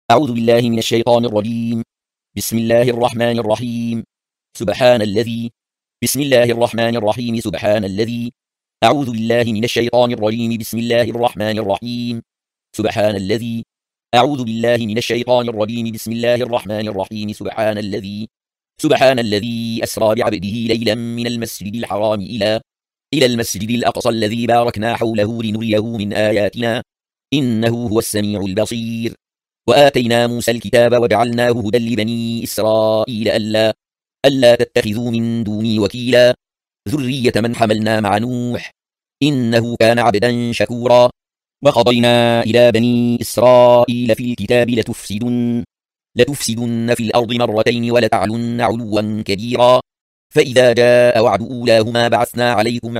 أعوذ بالله من الشيطان الرجيم. بسم الله الرحمن الرحيم. سبحان الذي بسم الله الرحمن الرحيم. سبحان الذي أعوذ بالله من الشيطان الرجيم. بسم الله الرحمن الرحيم. سبحان الذي أعوذ بالله من الشيطان الرجيم. بسم الله الرحمن الرحيم. سبحان الذي أسرى بعبده ليلا من المسجد الحرام إلى المسجد الأقصى الذي باركنا حوله لنريه من آياتنا إنه هو السميع البصير. وآتينا موسى الكتاب وجعلناه هدى لبني إسرائيل ألا تتخذوا من دوني وكيلا ذرية من حملنا مع نوح إنه كان عبدا شكورا. وقضينا إلى بني إسرائيل في الكتاب لتفسدن في الأرض مرتين ولتعلن علوا كبيرا. فإذا جاء وعد أولاهما بعثنا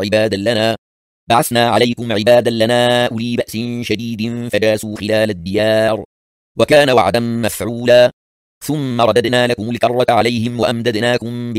عليكم عبادا لنا أولي بأس شديد فجاسوا خلال الديار وكان وعدا مفعولا. ثم رددنا لكم الكرة عليهم وأمددناكم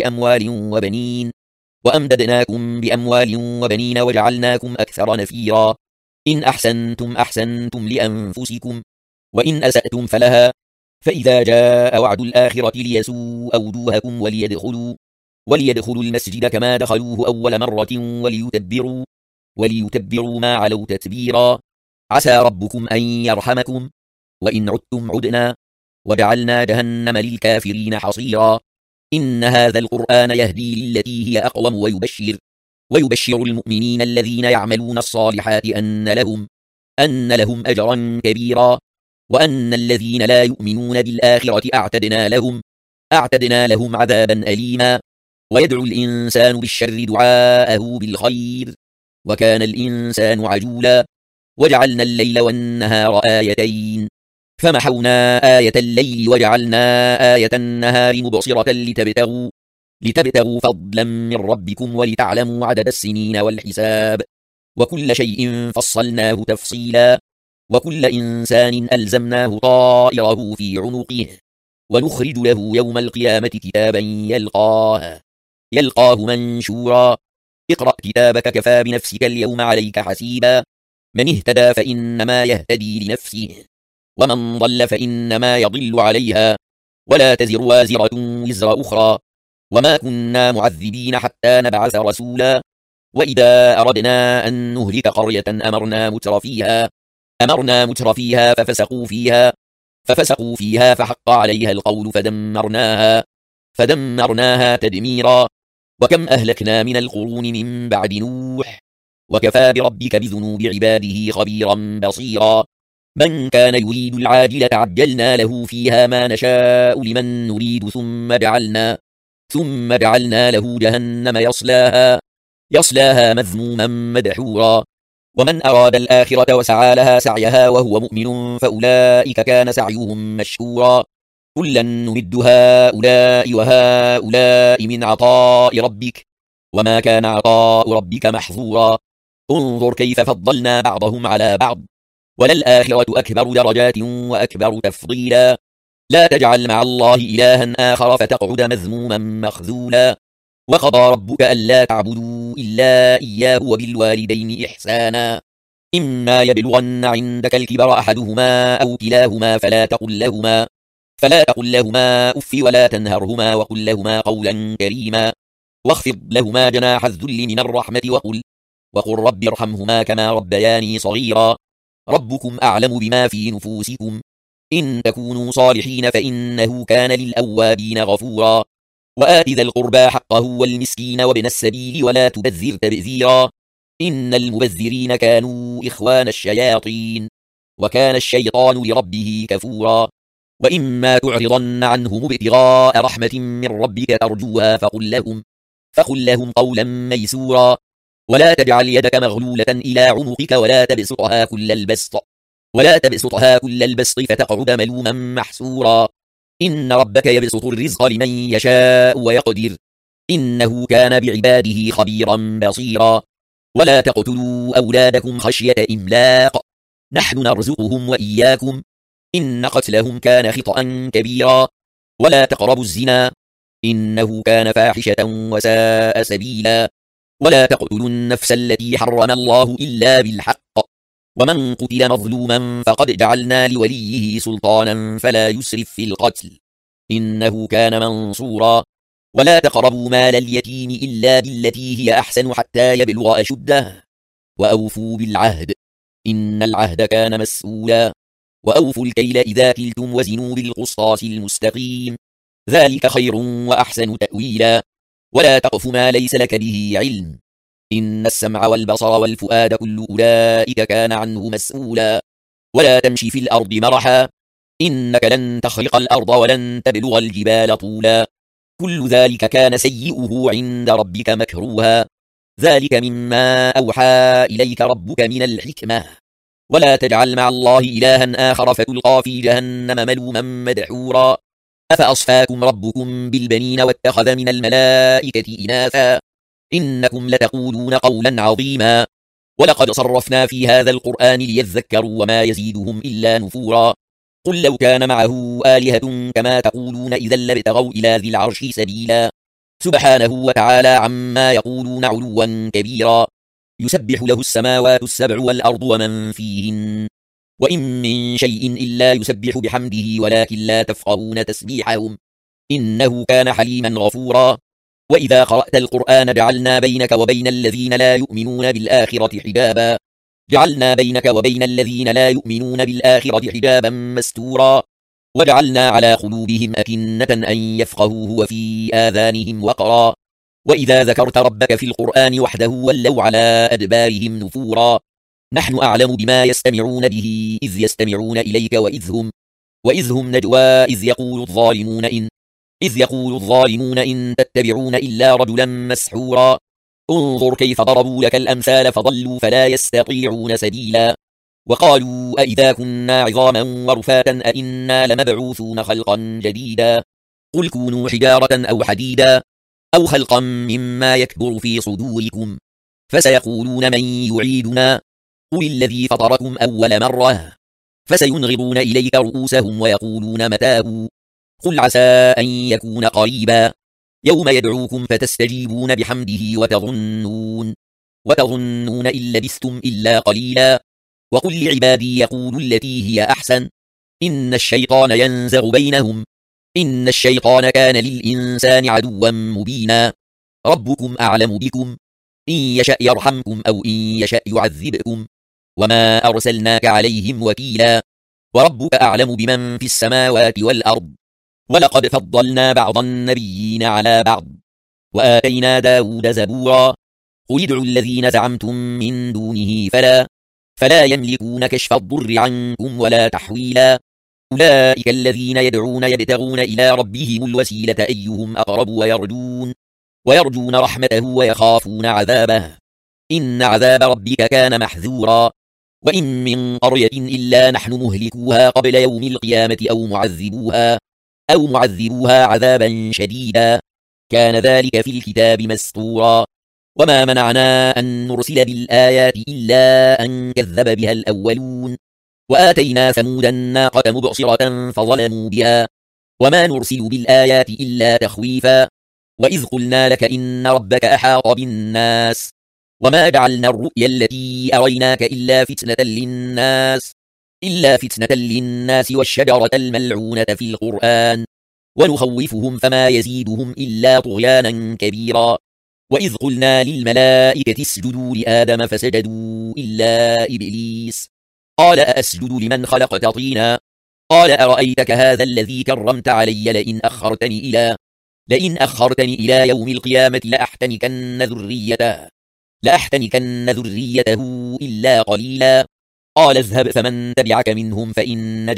بأموال وبنين وجعلناكم أكثر نفيرا. إن أحسنتم لأنفسكم وإن أسأتم فلها. فإذا جاء وعد الآخرة ليسوء وجوهكم وليدخلوا المسجد كما دخلوه أول مرة وليتبروا ما علوا تتبيرا. عسى ربكم أن يرحمكم وإن عدتم عدنا وجعلنا جهنم للكافرين حصيرا. إن هذا القرآن يهدي للتي هي أقوم ويبشر المؤمنين الذين يعملون الصالحات أن لهم أجرا كبيرا. وأن الذين لا يؤمنون بالآخرة أعتدنا لهم عذابا أليما. ويدعو الإنسان بالشر دعاءه بالخير وكان الإنسان عجولا. وجعلنا الليل والنهار آيتين فمحونا آية الليل وجعلنا آية النهار مبصرة لتبتغوا فضلا من ربكم ولتعلموا عدد السنين والحساب وكل شيء فصلناه تفصيلا. وكل إنسان ألزمناه طائره في عنقه ونخرج له يوم القيامة كتابا يلقاه منشورا. اقرأ كتابك كفى بنفسك اليوم عليك حسيبا. من اهتدى فإنما يهتدي لنفسه ومن ضل فإنما يضل عليها ولا تزر وازرة وزر أخرى وما كنا معذبين حتى نبعث رسولا. وإذا أردنا أن نهلك قرية أمرنا متر فيها ففسقوا فيها فحق عليها القول فدمرناها تدميرا. وكم أهلكنا من القرون من بعد نوح وكفى بربك بذنوب عباده خبيرا بصيرا. من كان يريد العاجلة عجلنا له فيها ما نشاء لمن نريد ثم جعلنا له جهنم يصلاها مذموما مدحورا. ومن أراد الآخرة وسعى لها سعيها وهو مؤمن فأولئك كان سعيهم مشكورا. كلا نمد هؤلاء وهؤلاء من عطاء ربك وما كان عطاء ربك محظورا. انظر كيف فضلنا بعضهم على بعض وللآخرة أكبر درجات وأكبر تفضيلا. لا تجعل مع الله إلها آخر فتقعد مذموما مخذولا. وقضى ربك ألا تعبدوا إلا إياه وبالوالدين إحسانا. إما يبلغن عندك الكبر أحدهما أو كلاهما فلا تقل لهما أف ولا تنهرهما وقل لهما قولا كريما. واخفض لهما جناح الذل من الرحمة وقل رب ارحمهما كما ربياني صغيرا. ربكم أعلم بما في نفوسكم إن تكونوا صالحين فإنه كان للأوابين غفورا. وآت ذا القربى حقه والمسكين وابن السبيل ولا تبذر تبذيرا إن المبذرين كانوا إخوان الشياطين وكان الشيطان لربه كفورا. وإما تعرضن عنهم ابتغاء رحمة من ربك ترجوها فقل لهم قولا ميسورا. ولا تجعل يدك مغلولة إلى عنقك ولا تبسطها كل البسط فتقعد ملوما محسورا. إن ربك يبسط الرزق لمن يشاء ويقدر إنه كان بعباده خبيرا بصيرا. ولا تقتلوا أولادكم خشية إملاق نحن نرزقهم وإياكم إن قتلهم كان خطأ كبيرا. ولا تقربوا الزنا إنه كان فاحشة وساء سبيلا. ولا تقتلوا النفس التي حرم الله إلا بالحق ومن قتل مظلوما فقد جعلنا لوليه سلطانا فلا يسرف في القتل إنه كان منصورا ولا تقربوا مال اليتيم إلا بالتي هي أحسن حتى يبلغ أشده وأوفوا بالعهد إن العهد كان مسؤولا وأوفوا الكيل إذا كلتم وزنوا بالقسطاس المستقيم ذلك خير وأحسن تأويلا ولا تقف ما ليس لك به علم إن السمع والبصر والفؤاد كل أولئك كان عنه مسؤولا ولا تمشي في الأرض مرحا إنك لن تخرق الأرض ولن تبلغ الجبال طولا كل ذلك كان سيئه عند ربك مكروها ذلك مما أوحى إليك ربك من الحكمة ولا تجعل مع الله إلها آخر فتلقى في جهنم ملوما مدحورا أفأصفاكم ربكم بالبنين واتخذ من الملائكة إناثا إنكم لتقولون قولا عظيما ولقد صرفنا في هذا القرآن ليذكروا وما يزيدهم إلا نفورا قل لو كان معه آلهة كما تقولون إذا لابتغوا إلى ذي العرش سبيلا سبحانه وتعالى عما يقولون علوا كبيرا يسبح له السماوات السبع والأرض ومن فيهن وإن من شيء إلا يسبح بحمده ولكن لا تفقهون تسبيحهم إنه كان حليما غفورا وإذا قرأت القرآن جعلنا بينك وبين الذين لا يؤمنون بالآخرة حجابا جعلنا بينك وبين الذين لا يؤمنون بالآخرة حجابا مستورا وجعلنا على قلوبهم أكنة أن يفقهوه وفي آذانهم وقرا وإذا ذكرت ربك في القرآن وحده ولوا على أدبارهم نفورا نحن أعلم بما يستمعون به إذ يستمعون إليك وإذ هم نجوى إذ يقول الظالمون إن تتبعون إلا رجلا مسحورا انظر كيف ضربوا لك الأمثال فضلوا فلا يستطيعون سبيلا وقالوا أئذا كنا عظاما ورفاتا أئنا لمبعوثون خلقا جديدا قل كونوا حجارة أو حديدا أو خلقا مما يكبر في صدوركم فسيقولون من يعيدنا قل الذي فطركم أول مرة فسينغضون إليك رؤوسهم ويقولون متاه قل عسى أن يكون قريبا يوم يدعوكم فتستجيبون بحمده وتظنون إن لبثتم إلا قليلا وقل لعبادي يقولوا التي هي أحسن إن الشيطان ينزغ بينهم إن الشيطان كان للإنسان عدوا مبينا ربكم أعلم بكم إن يشأ يرحمكم أو إن يشأ يعذبكم وما أرسلناك عليهم وكيلا وربك أعلم بمن في السماوات والأرض ولقد فضلنا بعض النبيين على بعض وآتينا داود زبورا قل ادعوا الذين زعمتم من دونه فلا يملكون كشف الضر عنكم ولا تحويلا أولئك الذين يدعون يبتغون إلى ربهم الوسيلة أيهم أقرب ويرجون رحمته ويخافون عذابه إن عذاب ربك كان محذورا وإن من قرية إلا نحن مهلكوها قبل يوم القيامة أو معذبوها عذابا شديدا كان ذلك في الكتاب مسطورا وما منعنا أن نرسل بالآيات إلا أن كذب بها الأولون وآتينا ثمود الناقة مبصرة فظلموا بها وما نرسل بالآيات إلا تخويفا وإذ قلنا لك إن ربك أحاط بالناس وما جعلنا الرؤيا التي أريناك إلا فتنة للناس والشجرة الملعونة في القرآن ونخوفهم فما يزيدهم إلا طغيانا كبيرا وإذ قلنا للملائكة اسجدوا لآدم فسجدوا إلا إبليس قال أأسجد لمن خلقت طينا قال أرأيتك هذا الذي كرمت علي لئن أخرتني إلى يوم القيامة لأحتنكن ذريته إلا قليلا قال اذهب فمن تبعك منهم فإن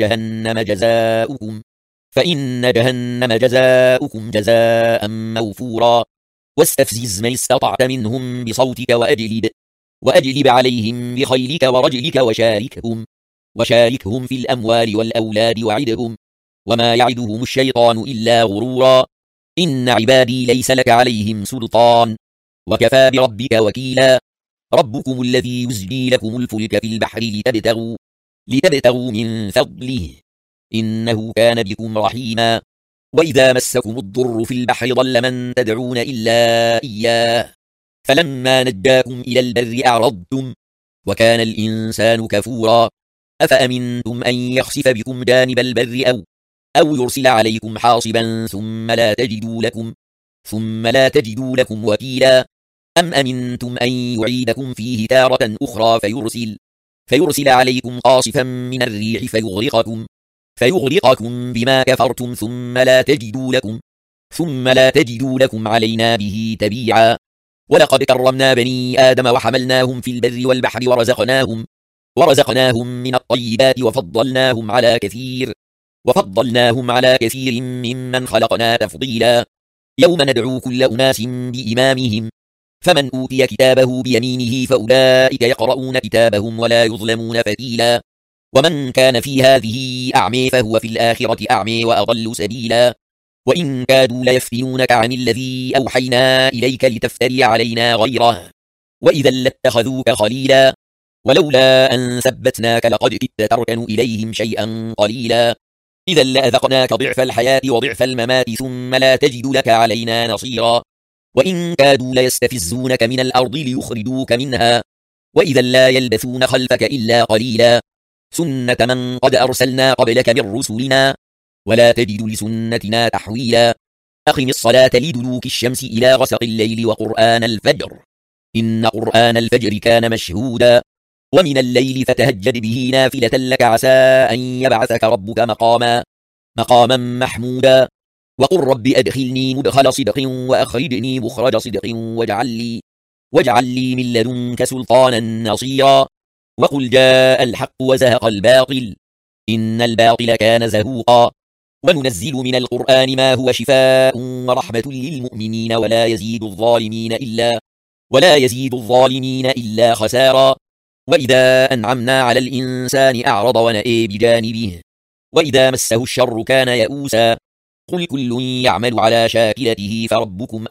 جهنم جزاؤكم جزاء موفورا واستفزز من استطعت منهم بصوتك وأجلب عليهم بخيلك ورجلك وشاركهم في الأموال والأولاد وعدهم وما يعدهم الشيطان إلا غرورا إن عبادي ليس لك عليهم سلطان وكفى بربك وكيلا ربكم الذي يزجي لكم الفلك في البحر لتبتغوا من فضله إنه كان بكم رحيما وإذا مسكم الضر في البحر ضل من تدعون إلا إياه فلما نجاكم إلى البر أعرضتم وكان الإنسان كفورا. أفأمنتم أن يخسف بكم جانب البر أو يرسل عليكم حاصبا ثم لا تجدوا لكم وكيلا. أم أمنتم أن يعيدكم فيه تارة أخرى فيرسل عليكم قاصفا من الريح فيغرقكم بما كفرتم ثم لا تجدوا لكم علينا به تبيعا. ولقد كرمنا بني آدم وحملناهم في البر والبحر ورزقناهم من الطيبات وفضلناهم على كثير ممن خلقنا تفضيلا. يوم ندعو كل أناس بإمامهم فمن أوتي كتابه بيمينه فأولئك يقرؤون كتابهم ولا يظلمون فتيلا. ومن كان في هذه أعمي فهو في الآخرة أعمي وأضل سبيلا. وإن كادوا ليفتنونك عن الذي أوحينا إليك لتفتري علينا غيره وإذا لاتخذوك خليلا. ولولا أن ثبتناك لقد كدت تركن إليهم شيئا قليلا. إذا لأذقناك ضعف الحياة وضعف الممات ثم لا تجد لك علينا نصيرا. وإن كادوا ليستفزونك من الأرض ليخرجوك منها وإذا لا يلبثون خلفك إلا قليلا. سنة من قد أرسلنا قبلك من رسلنا ولا تجد لسنتنا تحويلا. أقم الصلاة لدلوك الشمس إلى غسق الليل وقرآن الفجر إن قرآن الفجر كان مشهودا. ومن الليل فتهجد به نافلة لك عسى أن يبعثك ربك مقاما محمودا. وقل رب أدخلني مدخل صدق وأخرجني مخرج صدق واجعل لي من لدنك سلطانا نصيرا. وقل جاء الحق وزهق الباطل إن الباطل كان زهوقا. وننزل من القرآن ما هو شفاء ورحمة للمؤمنين ولا يزيد الظالمين إلا خسارا. وإذا أنعمنا على الإنسان أعرض ونأى بجانبه وإذا مسه الشر كان يئوسا. قل كل يعمل على شاكلته فربكم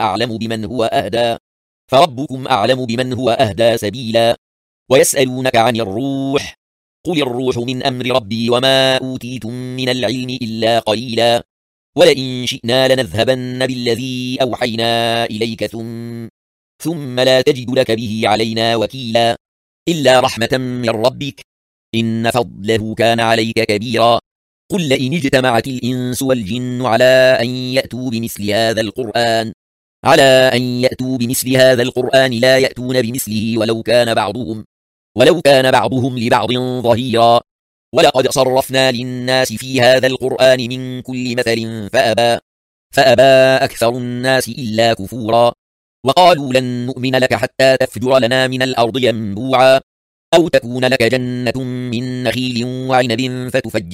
أعلم بمن هو أهدى سبيلا. ويسألونك عن الروح قل الروح من أمر ربي وما أوتيتم من العلم إلا قليلا. ولئن شئنا لنذهبن بالذي أوحينا إليك ثم لا تجد لك به علينا وكيلا. إلا رحمة من ربك إن فضله كان عليك كبيرا. قل لئن اجتمعت الإنس والجن على أن يأتوا بمثل هذا القرآن لا يأتون بمثله ولو كان بعضهم لبعض ظهيرا. ولقد صرفنا للناس في هذا القرآن من كل مثل فأبى أكثر الناس إلا كفورا. وقالوا لن نؤمن لك حتى تفجر لنا من الأرض ينبوعا أو تكون لك جنة من نخيل وعنب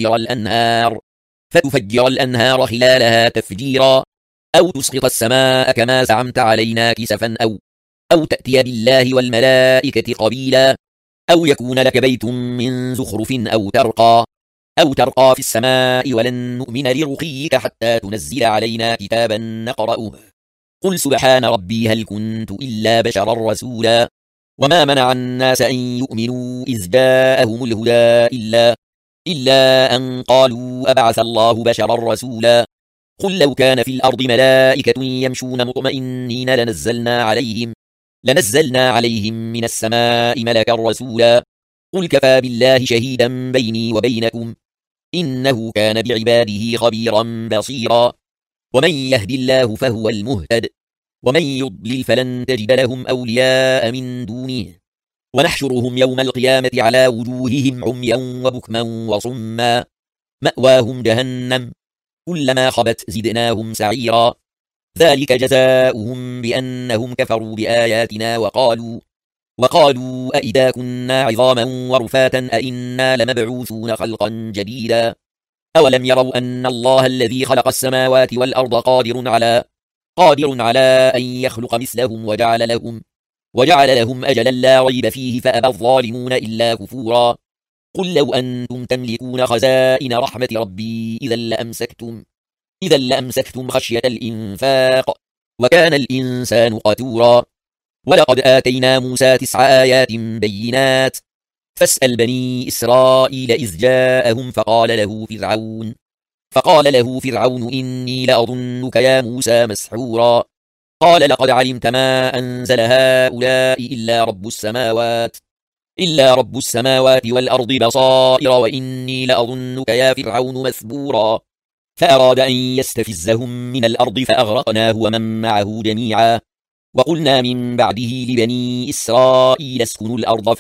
فتفجر الأنهار خلالها تفجيرا أو تسقط السماء كما زعمت علينا كسفا أو تأتي بالله والملائكة قبيلا أو يكون لك بيت من زخرف أو ترقى في السماء ولن نؤمن لرقيك حتى تنزل علينا كتابا نقرأه. قل سبحان ربي هل كنت إلا بشرا رسولا. وما منع الناس أن يؤمنوا إذ جاءهم الهدى إلا أن قالوا أبعث الله بشرا رسولا. قل لو كان في الأرض ملائكة يمشون مطمئنين لنزلنا عليهم من السماء ملكا رسولا. قل كفى بالله شهيدا بيني وبينكم إنه كان بعباده خبيرا بصيرا. ومن يهد الله فهو المهتد ومن يضلل فلن تجد لهم أولياء من دونه. ونحشرهم يوم القيامة على وجوههم عميا وبكما وصما مأواهم جهنم كلما خبت زدناهم سعيرا. ذلك جزاؤهم بأنهم كفروا بآياتنا وقالوا أئذا كنا عظاما ورفاتا أئنا لمبعوثون خلقا جديدا. أولم يروا أن الله الذي خلق السماوات والأرض قادر على أن يخلق مثلهم وجعل لهم أجلا لا ريب فيه فأبى الظالمون إلا كفورا. قل لو أنتم تملكون خزائن رحمة ربي إذا لأمسكتم خشية الإنفاق وكان الإنسان قتورا. ولقد آتينا موسى 9 آيات بينات فاسأل بني إسرائيل إذ جاءهم فقال له فرعون إني لأظنك يا موسى مسحورا. قال لقد علمت ما أنزل هؤلاء إلا رب السماوات إلا رب السماوات والأرض بصائر وإني لأظنك يا فرعون مثبورا فأراد أن يستفزهم من الأرض فأغرقناه ومن معه جميعا وقلنا من بعده لبني إسرائيل اسكنوا الأرض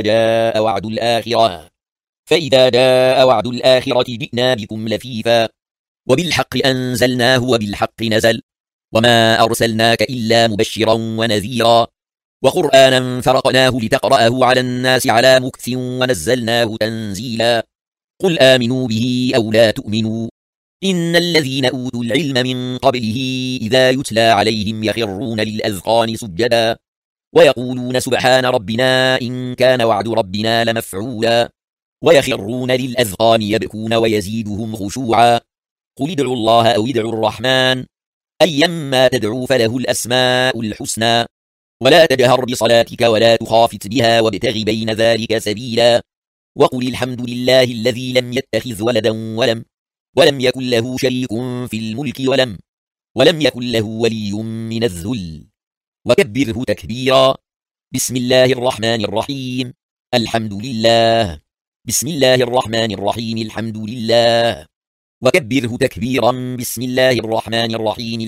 فإذا جاء وعد الآخرة جئنا بكم لفيفا وبالحق أنزلناه وبالحق نزل وما أرسلناك إلا مبشرا ونذيرا وقرآنا فرقناه لتقرأه على الناس على مكث ونزلناه تنزيلا قل آمنوا به أو لا تؤمنوا إن الذين أوتوا العلم من قبله إذا يتلى عليهم يخرون للأذقان سجدا ويقولون سبحان ربنا إن كان وعد ربنا لمفعولا ويخرون للأذقان يبكون ويزيدهم خشوعا قل ادعوا الله أو ادعوا الرحمن أيما تدعوا فله الأسماء الحسنى ولا تجهر بصلاتك ولا تخافت بها وابتغ بين ذلك سبيلا وقل الحمد لله الذي لم يتخذ ولدا ولم يكن له شريك في الملك ولم يكن له ولي من الذل وكبره تكبيرا بسم الله الرحمن الرحيم الحمد لله بسم الله الرحمن الرحيم الحمد لله وكبره تكبيرا بسم الله الرحمن الرحيم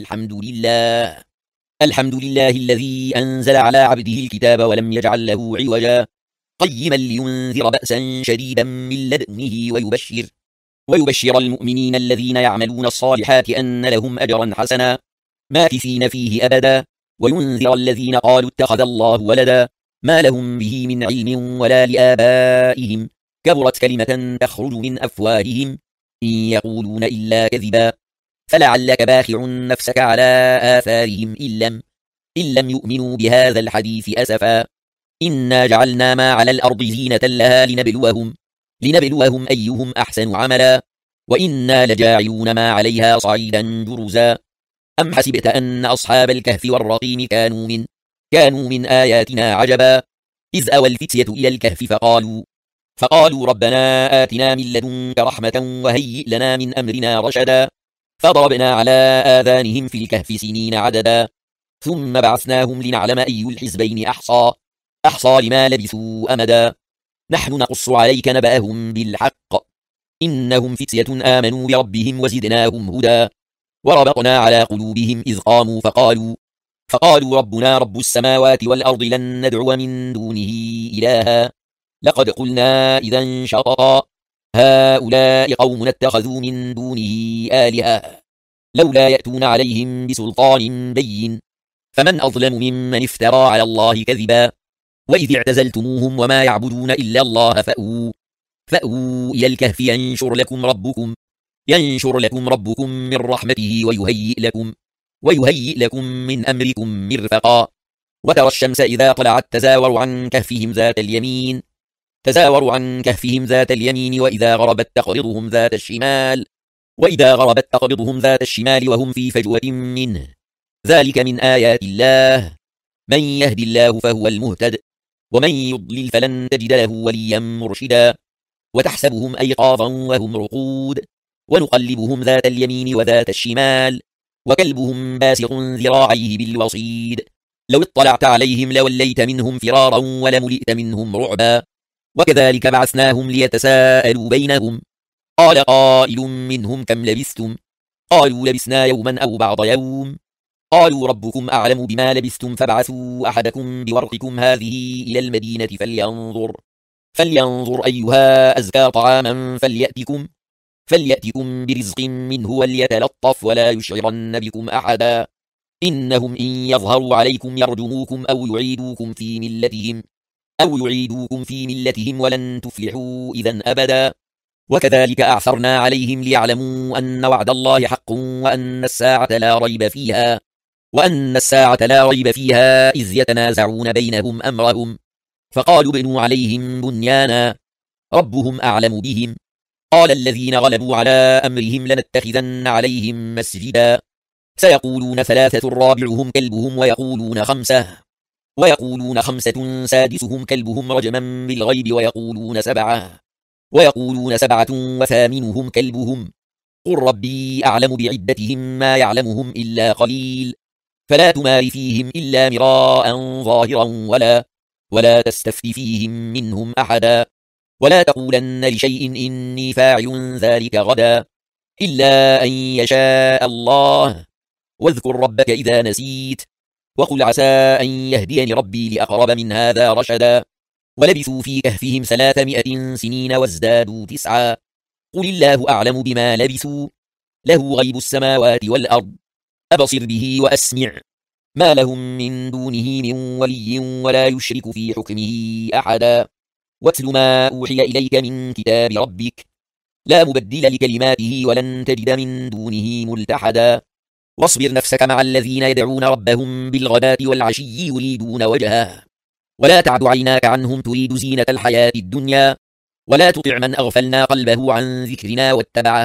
الحمد لله الذي أنزل على عبده الكتاب ولم يجعل له عوجا قيما لينذر بأسا شديدا من لدنه ويبشر المؤمنين الذين يعملون الصالحات أن لهم أجرا حسنا ماكثين فيه أبدا وينذر الذين قالوا اتخذ الله ولدا ما لهم به من علم ولا لآبائهم كبرت كلمة تخرج من أفواههم إن يقولون إلا كذبا فلعلك باخع نفسك على آثارهم إن لم يؤمنوا بهذا الحديث أسفا إنا جعلنا ما على الأرض زينة لها لنبلوهم أيهم أحسن عملا وإنا لجاعلون ما عليها صعيدا جرزا أم حسبت أن أصحاب الكهف والرقيم كانوا من آياتنا عجبا إذ أوى الفتية إلى الكهف فقالوا ربنا آتنا من لدنك رحمة وهيئ لنا من أمرنا رشدا فضربنا على آذانهم في الكهف سنين عددا ثم بعثناهم لنعلم أي الحزبين أحصى لما لبثوا أمدا نحن نقص عليك نبأهم بالحق إنهم فتية آمنوا بربهم وزدناهم هدى وربطنا على قلوبهم إذ قاموا فقالوا ربنا رب السماوات والأرض لن ندعو من دونه إلها لقد قلنا إذا شططا هؤلاء قوم اتخذوا من دونه آلهة لولا يأتون عليهم بسلطان بين فمن أظلم ممن افترى على الله كذبا وإذ اعتزلتموهم وما يعبدون إلا الله فأووا إلى الكهف ينشر لكم ربكم من رحمته ويهيئ لكم من أمركم مرفقا وترى الشمس إذا طلعت تزاور عن كهفهم ذات اليمين وإذا غربت تقرضهم ذات الشمال وهم في فجوة منه ذلك من آيات الله من يهد الله فهو المهتد ومن يضلل فلن تجد له وليا مرشدا وتحسبهم أيقاظا وهم رقود ونقلبهم ذات اليمين وذات الشمال وكلبهم باسط ذراعيه بالوصيد لو اطلعت عليهم لوليت منهم فرارا ولملئت منهم رعبا وكذلك بعثناهم ليتساءلوا بينهم قال قائل منهم كم لبثتم قالوا لبثنا يوما أو بعض يوم قالوا ربكم أعلم بما لبثتم فابعثوا أحدكم بورقكم هذه إلى المدينة فلينظر أيها أزكى طعاما فليأتكم برزق منه وليتلطف ولا يشعرن بكم أحدا إنهم إن يظهروا عليكم يرجموكم أو يعيدوكم في ملتهم ولن تفلحوا إذا أبدا وكذلك أعثرنا عليهم ليعلموا أن وعد الله حق وأن الساعة لا ريب فيها إذ يتنازعون بينهم أمرهم فقالوا ابنوا عليهم بنيانا ربهم أعلم بهم قال الذين غلبوا على أمرهم لنتخذن عليهم مسجدا سيقولون 3 رابعهم كلبهم ويقولون 5 سادسهم كلبهم رجما بالغيب ويقولون 7 وثامنهم كلبهم قل ربي أعلم بعدتهم ما يعلمهم إلا قليل فلا تمار فيهم إلا مراء ظاهرا ولا تستفت فيهم منهم أحدا ولا تقولن لشيء إني فاعل ذلك غدا إلا أن يشاء الله واذكر ربك إذا نسيت وقل عسى أن يهديني ربي لأقرب من هذا رشدا ولبثوا في كهفهم 300 سنين وازدادوا 9 قل الله أعلم بما لبثوا له غيب السماوات والأرض أبصر به وأسمع ما لهم من دونه من ولي ولا يشرك في حكمه أحدا واتل ما أوحي إليك من كتاب ربك لا مبدل لكلماته ولن تجد من دونه ملتحدا واصبر نفسك مع الذين يدعون ربهم بالغداة والعشي يريدون وجهه ولا تعد عيناك عنهم تريد زينة الحياة الدنيا ولا تطع من أغفلنا قلبه عن ذكرنا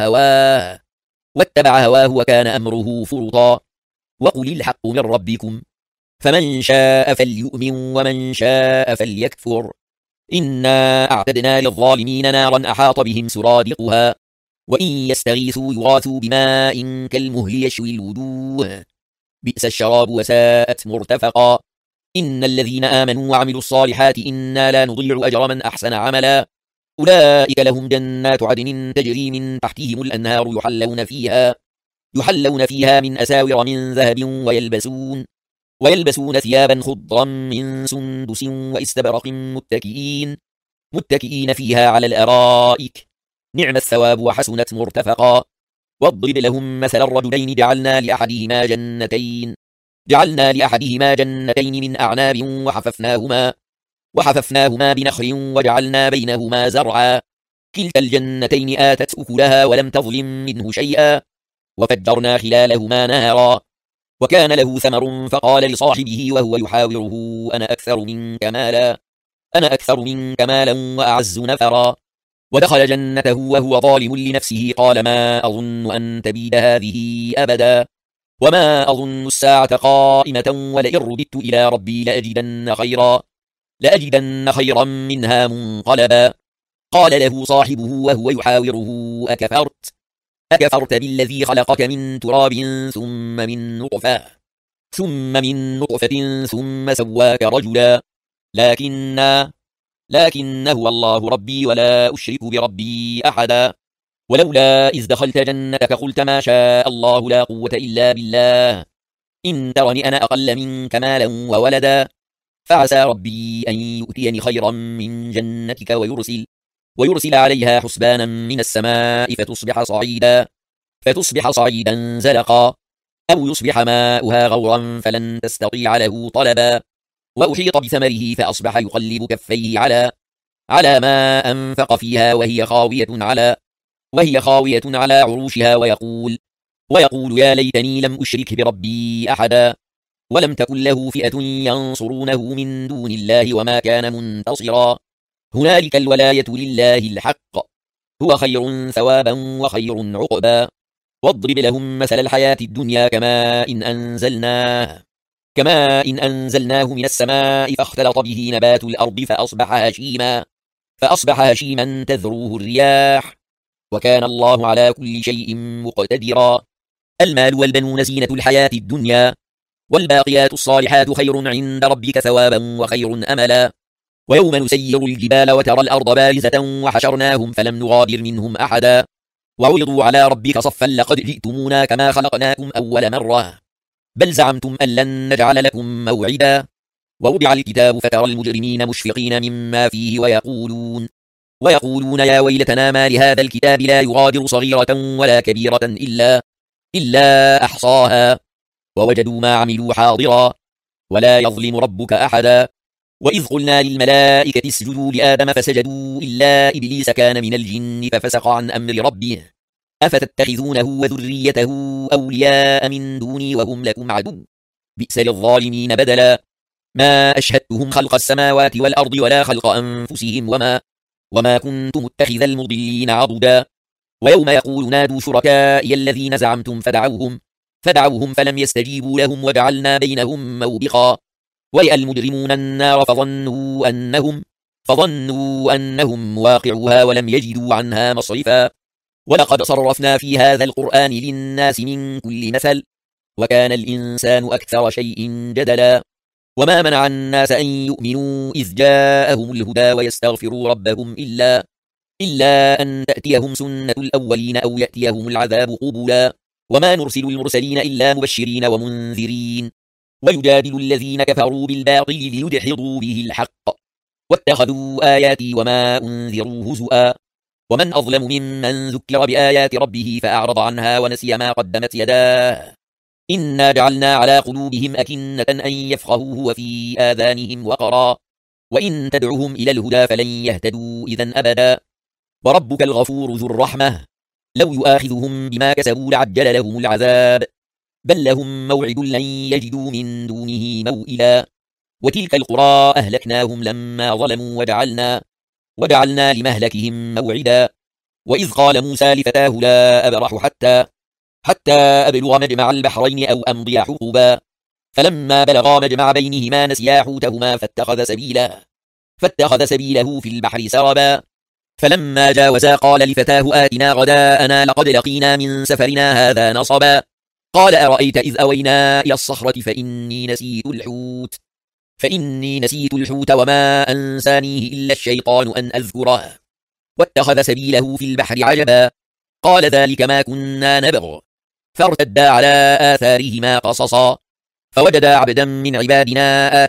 واتبع هواه وكان أمره فرطا وقل الحق من ربكم فمن شاء فليؤمن ومن شاء فليكفر إنا أعتدنا للظالمين نارا أحاط بهم سرادقها وإن يستغيثوا يغاثوا بماء كالمهل يشوي الوجوه بئس الشراب وساءت مرتفقا إن الذين آمنوا وعملوا الصالحات إنا لا نضيع أجر من أحسن عملا أولئك لهم جنات عدن تجري من تحتهم الأنهار يحلون فيها من أساور من ذهب ويلبسون ثيابا خضرا من سندس واستبرق متكئين فيها على الأرائك نعم الثواب وحسنت مرتفقا واضرب لهم مثل الرجلين جعلنا لأحدهما جنتين من أعناب وحففناهما بنخل وجعلنا بينهما زرعا كلتا الجنتين آتت أكلها ولم تظلم منه شيئا وفجرنا خلالهما نهرا وكان له ثمر فقال لصاحبه وهو يحاوره أنا أكثر منك مالا وأعز نفرا ودخل جنته وهو ظالم لنفسه قال ما أظن أن تبيد هذه أبدا وما أظن الساعة قائمة ولئن رددت إلى ربي لأجدن خيرا منها منقلبا قال له صاحبه وهو يحاوره أكفرت بالذي خلقك من تراب ثم من نطفة ثم سواك رجلا لكن هو الله ربي ولا أشرك بربي أحدا ولولا إذ دخلت جنتك قلت ما شاء الله لا قوة إلا بالله إن ترني أنا أقل منك مالا وولدا فعسى ربي أن يؤتيني خيرا من جنتك ويرسل عليها حسبانا من السماء فتصبح صعيدا زلقا أو يصبح ماؤها غورا فلن تستطيع له طلبا وأحيط بثمره فأصبح يقلب كفيه على ما أنفق فيها وهي خاوية على عروشها ويقول يا ليتني لم أشرك بربي أحدا ولم تكن له فئة ينصرونه من دون الله وما كان منتصرا هنالك الولاية لله الحق هو خير ثوابا وخير عقبا واضرب لهم مثل الحياة الدنيا كماء إن أنزلناه من السماء فاختلط به نبات الأرض فأصبح هشيما تذروه الرياح وكان الله على كل شيء مقتدرا المال والبنون زينة الحياة الدنيا والباقيات الصالحات خير عند ربك ثوابا وخير أملا ويوم نسير الجبال وترى الأرض بارزة وحشرناهم فلم نغادر منهم أحدا وعرضوا على ربك صفا لقد جئتمونا كما خلقناكم أول مرة بل زعمتم أن لن نجعل لكم موعدا ووضع الكتاب فترى المجرمين مشفقين مما فيه ويقولون يا ويلتنا ما لهذا الكتاب لا يغادر صغيرة ولا كبيرة إلا أحصاها ووجدوا ما عملوا حاضرا ولا يظلم ربك أحدا وإذ قلنا للملائكة اسجدوا لآدم فسجدوا إلا إبليس كان من الجن ففسق عن أمر ربه أفتتخذونه وذريته أولياء من دوني وهم لكم عدو بئس للظالمين بدلا ما أشهدتهم خلق السماوات والأرض ولا خلق أنفسهم وما كنت متخذ المضلين عضدا ويوم يقول نادوا شركائي الذين زعمتم فدعوهم فلم يستجيبوا لهم وجعلنا بينهم موبقا ورئ المجرمون النار فظنوا أنهم مواقعوها ولم يجدوا عنها مصرفا ولقد صرفنا في هذا القرآن للناس من كل مثل وكان الإنسان أكثر شيء جدلا وما منع الناس أن يؤمنوا إذ جاءهم الهدى ويستغفروا ربهم إلا أن تأتيهم سنة الأولين أو يأتيهم العذاب قبلا وما نرسل المرسلين إلا مبشرين ومنذرين ويجادل الذين كفروا بالباطل ليدحضوا به الحق واتخذوا آياتي وما أنذروا هزؤا ومن أظلم ممن ذكر بآيات ربه فأعرض عنها ونسي ما قدمت يداه إنا جعلنا على قلوبهم أكنة أن يفقهوه وفي آذانهم وقرا وإن تدعهم إلى الهدى فلن يهتدوا إذن أبدا وربك الغفور ذو الرحمة لو يؤاخذهم بما كسبوا لعجل لهم العذاب بل لهم موعد لن يجدوا من دونه موئلا وتلك القرى أهلكناهم لما ظلموا وجعلنا لمهلكهم موعدا وإذ قال موسى لفتاه لا أبرح حتى أبلغ مجمع البحرين أو أمضي حقبا فلما بلغا مجمع بينهما نسيا حوتهما فاتخذ سبيله في البحر سربا فلما جاوزا قال لفتاه آتنا غداءنا لقد لقينا من سفرنا هذا نصبا قال أرأيت إذ أوينا إلى الصخرة فإني نسيت الحوت وما أنسانيه إلا الشيطان أن أذكره واتخذ سبيله في البحر عجبا قال ذلك ما كنا نبغ فارتدا على آثارهما قصصا فوجدا عبدا من عبادنا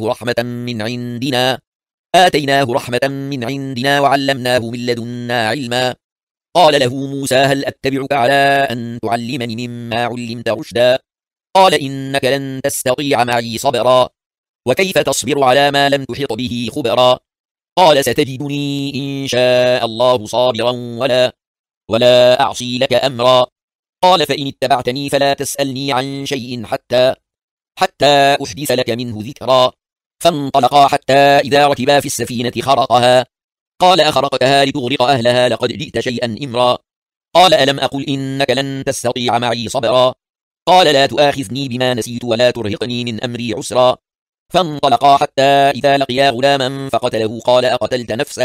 آتيناه رحمة من عندنا وعلمناه من لدنا علما قال له موسى هل أتبعك على أن تعلمني مما علمت رشدا قال إنك لن تستطيع معي صبرا وكيف تصبر على ما لم تحط به خبرا قال ستجدني إن شاء الله صابرا ولا أعصي لك أمرا قال فإن اتبعتني فلا تسألني عن شيء حتى أحدث لك منه ذكرا فانطلقا حتى إذا ركبا في السفينة خرقها قال أخرقتها لتغرق أهلها لقد جئت شيئا إمرا قال ألم أقل إنك لن تستطيع معي صبرا قال لا تؤاخذني بما نسيت ولا ترهقني من أمري عسرا فانطلقا حتى إذا لقيا غلاما فقتله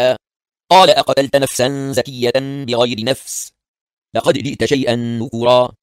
قال أقتلت نفسا زكية بغير نفس لقد جئت شيئا نكرا